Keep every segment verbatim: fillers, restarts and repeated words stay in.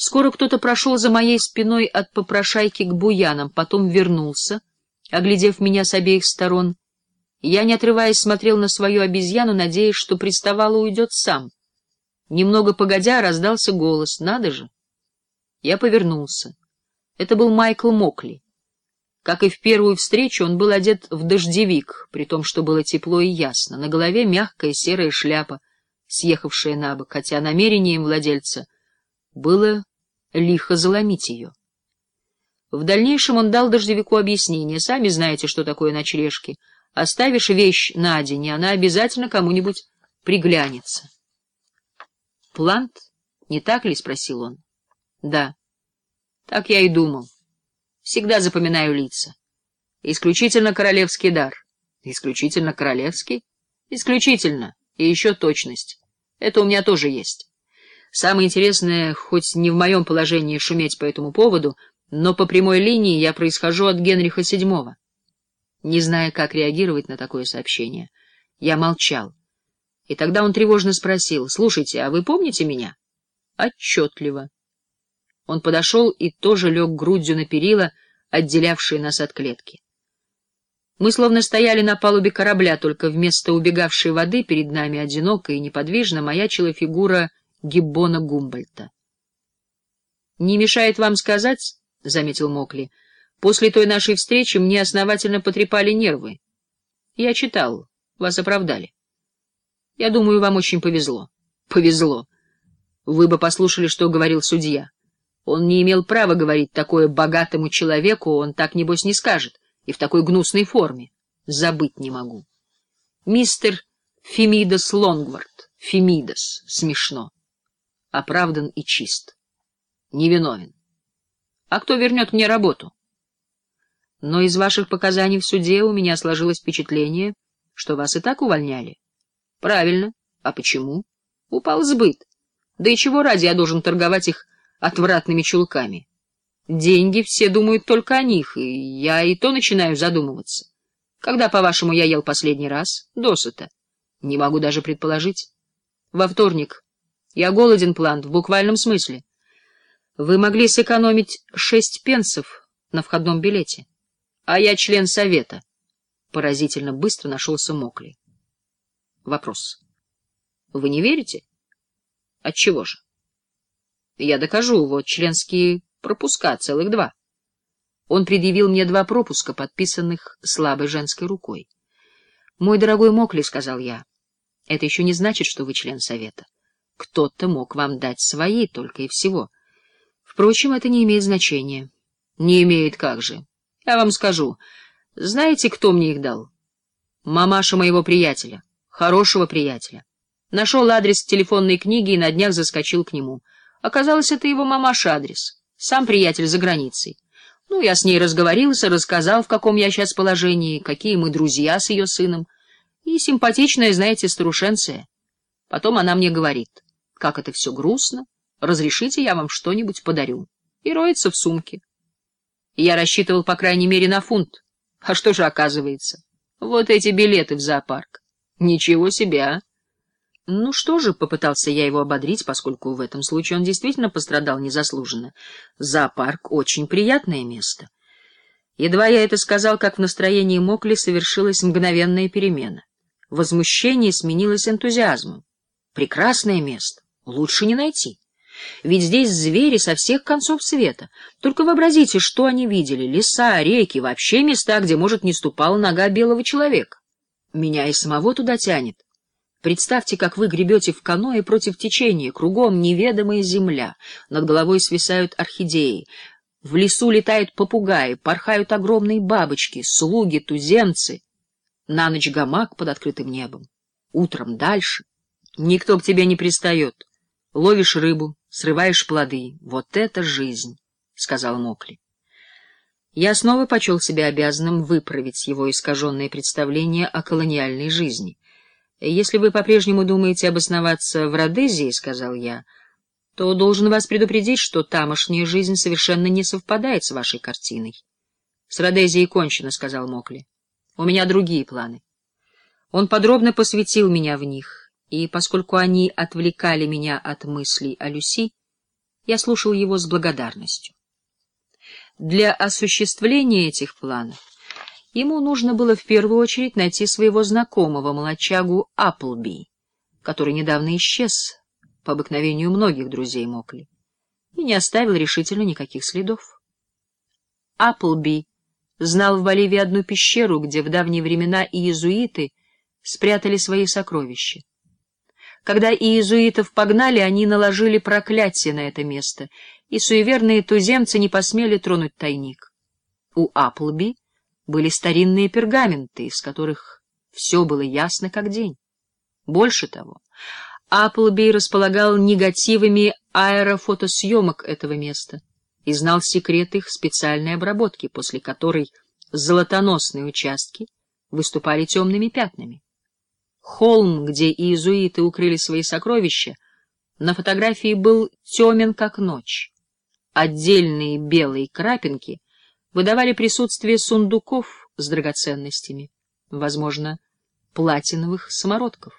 Скоро кто-то прошел за моей спиной от попрошайки к буянам, потом вернулся, оглядев меня с обеих сторон. Я, не отрываясь, смотрел на свою обезьяну, надеясь, что приставало уйдет сам. Немного погодя раздался голос: «Надо же!» Я повернулся. Это был Майкл Мокли. Как и в первую встречу, он был одет в дождевик, при том, что было тепло и ясно. На голове мягкая серая шляпа, съехавшая на бок, хотя намерением владельца было лихо заломить ее. В дальнейшем он дал дождевику объяснение. Сами знаете, что такое ночлежки. Оставишь вещь на день, и она обязательно кому-нибудь приглянется. — Плант, не так ли? — спросил он. — Да. — Так я и думал. Всегда запоминаю лица. Исключительно королевский дар. — Исключительно королевский? — Исключительно. И еще точность. Это у меня тоже есть. Самое интересное, хоть не в моем положении шуметь по этому поводу, но по прямой линии я происхожу от Генриха седьмого. Не зная, как реагировать на такое сообщение, я молчал. И тогда он тревожно спросил: «Слушайте, а вы помните меня?» «Отчетливо». Он подошел и тоже лег грудью на перила, отделявшие нас от клетки. Мы словно стояли на палубе корабля, только вместо убегавшей воды перед нами одиноко и неподвижно маячила фигура Гиббона Гумбольдта. «Не мешает вам сказать, — заметил Мокли, — после той нашей встречи мне основательно потрепали нервы. Я читал, вас оправдали. Я думаю, вам очень повезло». «Повезло. Вы бы послушали, что говорил судья. Он не имел права говорить такое богатому человеку, он так, небось, не скажет, и в такой гнусной форме. Забыть не могу. Мистер Фемидос Лонгвард. Фемидос. Смешно. Оправдан и чист. Невиновен. А кто вернет мне работу?» «Но из ваших показаний в суде у меня сложилось впечатление, что вас и так увольняли». «Правильно. А почему?» «Упал сбыт. Да и чего ради я должен торговать их отвратными чулками? Деньги, все думают только о них, и я и то начинаю задумываться. Когда, по-вашему, я ел последний раз? Досыта. Не могу даже предположить. Во вторник. Я голоден, Плант, в буквальном смысле. Вы могли сэкономить шесть пенсов на входном билете. А я член совета». Поразительно быстро нашелся Мокли. Вопрос. Вы не верите? Отчего же? Я докажу, вот членские пропуска, целых два. Он предъявил мне два пропуска, подписанных слабой женской рукой. «Мой дорогой Мокли, — сказал я, — это еще не значит, что вы член совета. Кто-то мог вам дать свои, только и всего. Впрочем, это не имеет значения». «Не имеет, как же. Я вам скажу. Знаете, кто мне их дал? Мамаша моего приятеля, хорошего приятеля. Нашел адрес в телефонной книге и на днях заскочил к нему. Оказалось, это его мамаша адрес. Сам приятель за границей. Ну, я с ней разговорился, рассказал, в каком я сейчас положении, какие мы друзья с ее сыном. И симпатичная, знаете, старушенция. Потом она мне говорит: как это все грустно, разрешите, я вам что-нибудь подарю. И роется в сумке. Я рассчитывал, по крайней мере, на фунт. А что же оказывается? Вот эти билеты в зоопарк. Ничего себе, а! Ну что же, попытался я его ободрить, поскольку в этом случае он действительно пострадал незаслуженно. Зоопарк — очень приятное место. Едва я это сказал, как в настроении Мокли совершилась мгновенная перемена. Возмущение сменилось энтузиазмом. Прекрасное место. Лучше не найти. Ведь здесь звери со всех концов света. Только вообразите, что они видели. Леса, реки, вообще места, где, может, не ступала нога белого человека. Меня и самого туда тянет. Представьте, как вы гребете в каноэ против течения, кругом неведомая земля, над головой свисают орхидеи, в лесу летают попугаи, порхают огромные бабочки, слуги, туземцы. На ночь гамак под открытым небом, утром дальше. Никто к тебе не пристает. Ловишь рыбу, срываешь плоды. Вот это жизнь, — сказал Мокли. Я снова почел себя обязанным выправить его искаженное представление о колониальной жизни. «Если вы по-прежнему думаете обосноваться в Родезии, — сказал я, — то должен вас предупредить, что тамошняя жизнь совершенно не совпадает с вашей картиной». «С Родезией кончено, — сказал Мокли. — У меня другие планы». Он подробно посвятил меня в них, и поскольку они отвлекали меня от мыслей о Люси, Я слушал его с благодарностью. Для осуществления этих планов ему нужно было в первую очередь найти своего знакомого, молодчагу Апплби, который недавно исчез, по обыкновению многих друзей Мокли, и не оставил решительно никаких следов. Апплби знал в Боливии одну пещеру, где в давние времена иезуиты спрятали свои сокровища. Когда иезуитов погнали, они наложили проклятие на это место, и суеверные туземцы не посмели тронуть тайник. У Апплби были старинные пергаменты, из которых все было ясно как день. Больше того, Апплби располагал негативами аэрофотосъемок этого места и знал секрет их специальной обработки, после которой золотоносные участки выступали темными пятнами. Холм, где иезуиты укрыли свои сокровища, на фотографии был темен, как ночь. Отдельные белые крапинки выдавали присутствие сундуков с драгоценностями, возможно, платиновых самородков.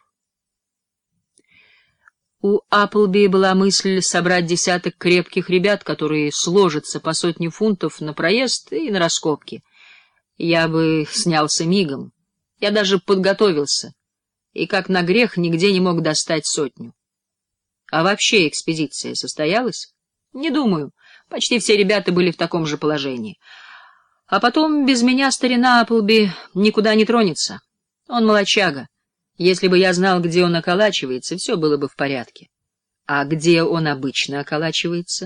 У Апплби была мысль собрать десяток крепких ребят, которые сложатся по сотне фунтов на проезд и на раскопки. Я бы снялся мигом. Я даже подготовился, и, как на грех, нигде не мог достать сотню. А вообще экспедиция состоялась? Не думаю. Почти все ребята были в таком же положении. А потом без меня старина Апплби никуда не тронется. Он молодчага. Если бы я знал, где он околачивается, все было бы в порядке. А где он обычно околачивается?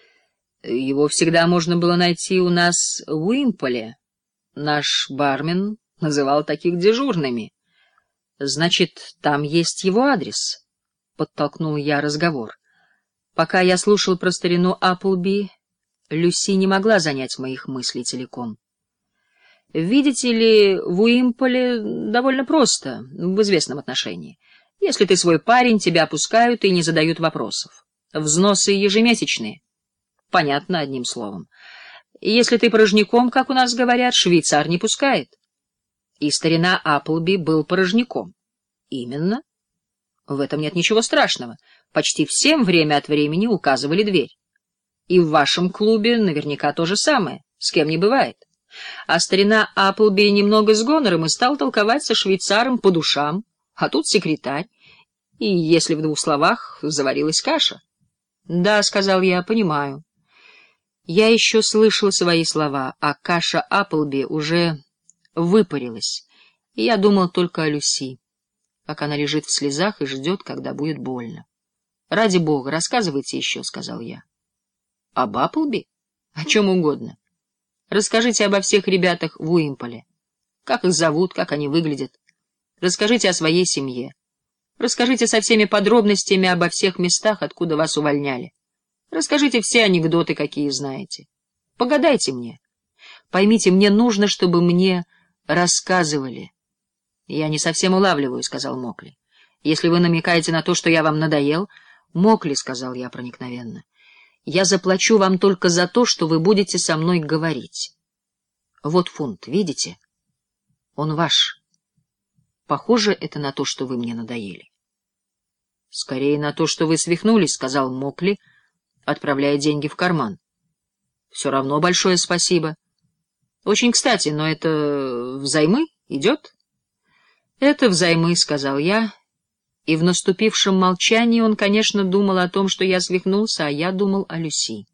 Его всегда можно было найти у нас в Уимполе. Наш бармен называл таких дежурными. Значит, там есть его адрес, — подтолкнул я разговор. Пока я слушал про старину Апплби, Люси не могла занять моих мыслей целиком. Видите ли, в Уимполе довольно просто, в известном отношении. Если ты свой парень, тебя опускают и не задают вопросов. Взносы ежемесячные. Понятно, одним словом. Если ты порожняком, как у нас говорят, швейцар не пускает. И старина Апплби был порожняком. Именно. В этом нет ничего страшного. Почти всем время от времени указывали дверь. И в вашем клубе наверняка то же самое. С кем не бывает. А старина Апплби немного с гонором и стал толковать со швейцаром по душам, а тут секретарь, и, если в двух словах, заварилась каша. — Да, — сказал я, — понимаю. Я еще слышал свои слова, а каша Апплби уже выпарилась, и я думал только о Люси, как она лежит в слезах и ждет, когда будет больно. — Ради бога, рассказывайте еще, — сказал я. — Об Апплби? О чем угодно. Расскажите обо всех ребятах в Уимполе. Как их зовут, как они выглядят. Расскажите о своей семье. Расскажите со всеми подробностями обо всех местах, откуда вас увольняли. Расскажите все анекдоты, какие знаете. Погадайте мне. Поймите, мне нужно, чтобы мне рассказывали. — Я не совсем улавливаю, — сказал Мокли. — Если вы намекаете на то, что я вам надоел... — Мокли, — сказал я проникновенно, — я заплачу вам только за то, что вы будете со мной говорить. Вот фунт, видите? Он ваш. Похоже это на то, что вы мне надоели. — Скорее на то, что вы свихнулись, — сказал Мокли, отправляя деньги в карман. — Все равно большое спасибо. — Очень кстати, но это взаймы идет? — Это взаймы, — сказал я. И в наступившем молчании он, конечно, думал о том, что я свихнулся, а я думал о Люси.